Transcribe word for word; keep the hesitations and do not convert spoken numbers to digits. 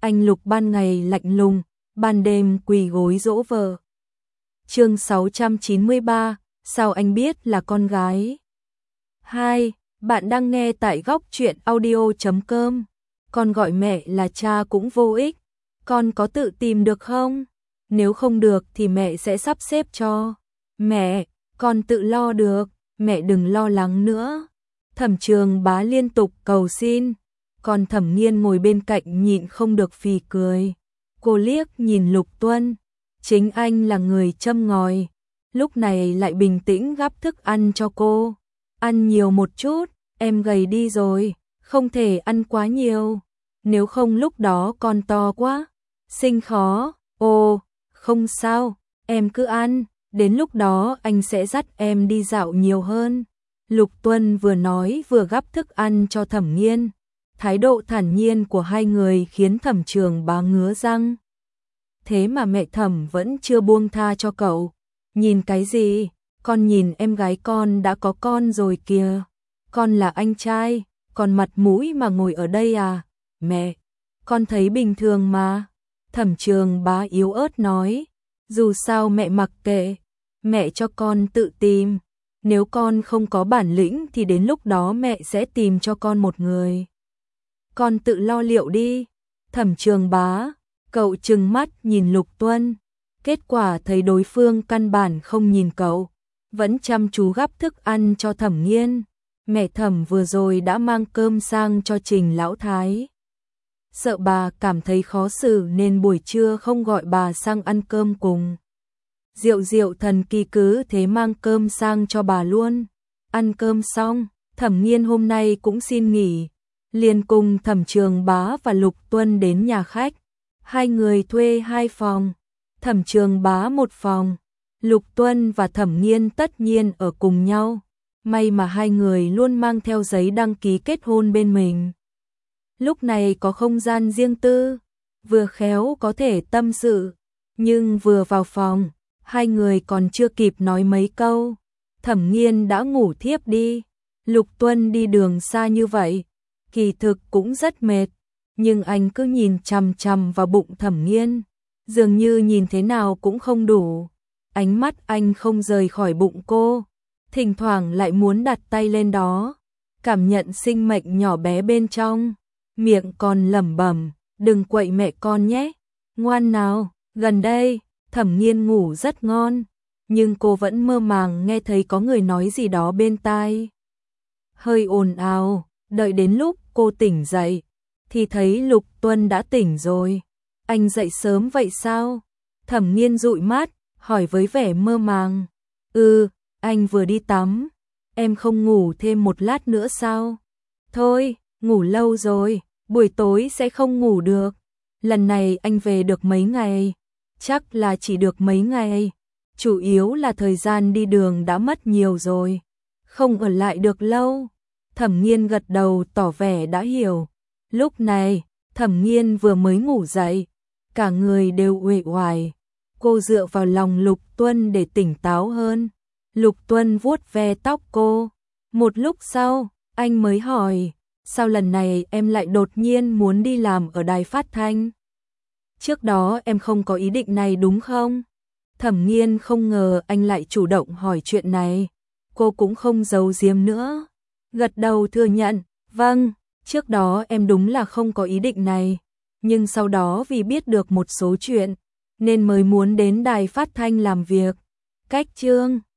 anh Lục ban ngày lạnh lùng, ban đêm quỳ gối dỗ vợ. Chương sáu trăm chín mươi ba, sao anh biết là con gái? hai. Bạn đang nghe tại góc truyện audio chấm com. Con gọi mẹ là cha cũng vô ích. Con có tự tìm được không? Nếu không được thì mẹ sẽ sắp xếp cho. Mẹ, con tự lo được, mẹ đừng lo lắng nữa. Thẩm Trường Bá liên tục cầu xin. Còn Thẩm Nghiên ngồi bên cạnh nhịn không được phì cười. Cô liếc nhìn Lục Tuân. Chính anh là người châm ngòi. Lúc này lại bình tĩnh gắp thức ăn cho cô. Ăn nhiều một chút, em gầy đi rồi, không thể ăn quá nhiều. Nếu không lúc đó con to quá, sinh khó. Ồ, không sao, em cứ ăn, đến lúc đó anh sẽ dắt em đi dạo nhiều hơn. Lục Tuân vừa nói vừa gắp thức ăn cho Thẩm Nghiên. Thái độ thản nhiên của hai người khiến Thẩm Trường Bá ngứa răng. Thế mà mẹ Thẩm vẫn chưa buông tha cho cậu. Nhìn cái gì? Con nhìn em gái con đã có con rồi kìa. Con là anh trai, còn mặt mũi mà ngồi ở đây à? Mẹ, con thấy bình thường mà. Thẩm Trường Bá yếu ớt nói. Dù sao mẹ mặc kệ, mẹ cho con tự tìm. Nếu con không có bản lĩnh thì đến lúc đó mẹ sẽ tìm cho con một người. Con tự lo liệu đi. Thẩm Trường Bá, cậu trừng mắt nhìn Lục Tuân. Kết quả thấy đối phương căn bản không nhìn cậu, vẫn chăm chú gắp thức ăn cho Thẩm Nghiên. Mẹ Thẩm vừa rồi đã mang cơm sang cho Trình Lão Thái. Sợ bà cảm thấy khó xử nên buổi trưa không gọi bà sang ăn cơm cùng. Diệu Diệu thần kỳ cứ thế mang cơm sang cho bà luôn. Ăn cơm xong, Thẩm Nghiên hôm nay cũng xin nghỉ, liền cùng Thẩm Trường Bá và Lục Tuân đến nhà khách. Hai người thuê hai phòng, Thẩm Trường Bá một phòng, Lục Tuân và Thẩm Nghiên tất nhiên ở cùng nhau. May mà hai người luôn mang theo giấy đăng ký kết hôn bên mình. Lúc này có không gian riêng tư, vừa khéo có thể tâm sự. Nhưng vừa vào phòng, hai người còn chưa kịp nói mấy câu, Thẩm Nghiên đã ngủ thiếp đi. Lục Tuân đi đường xa như vậy, kỳ thực cũng rất mệt, nhưng anh cứ nhìn chằm chằm vào bụng Thẩm Nghiên, dường như nhìn thế nào cũng không đủ. Ánh mắt anh không rời khỏi bụng cô, thỉnh thoảng lại muốn đặt tay lên đó, cảm nhận sinh mệnh nhỏ bé bên trong, miệng còn lẩm bẩm, đừng quậy mẹ con nhé, ngoan nào, gần đây. Thẩm Nghiên ngủ rất ngon, nhưng cô vẫn mơ màng nghe thấy có người nói gì đó bên tai. Hơi ồn ào, đợi đến lúc cô tỉnh dậy, thì thấy Lục Tuân đã tỉnh rồi. Anh dậy sớm vậy sao? Thẩm Nghiên dụi mắt, hỏi với vẻ mơ màng. Ừ, anh vừa đi tắm. Em không ngủ thêm một lát nữa sao? Thôi, ngủ lâu rồi, buổi tối sẽ không ngủ được. Lần này anh về được mấy ngày? Chắc là chỉ được mấy ngày. Chủ yếu là thời gian đi đường đã mất nhiều rồi, không ở lại được lâu. Thẩm Nghiên gật đầu tỏ vẻ đã hiểu. Lúc này, Thẩm Nghiên vừa mới ngủ dậy, cả người đều uể oải. Cô dựa vào lòng Lục Tuân để tỉnh táo hơn. Lục Tuân vuốt ve tóc cô. Một lúc sau, anh mới hỏi, sao lần này em lại đột nhiên muốn đi làm ở đài phát thanh? Trước đó em không có ý định này đúng không? Thẩm Nghiên không ngờ anh lại chủ động hỏi chuyện này. Cô cũng không giấu giếm nữa, gật đầu thừa nhận, vâng, trước đó em đúng là không có ý định này. Nhưng sau đó vì biết được một số chuyện, nên mới muốn đến đài phát thanh làm việc. Cách chương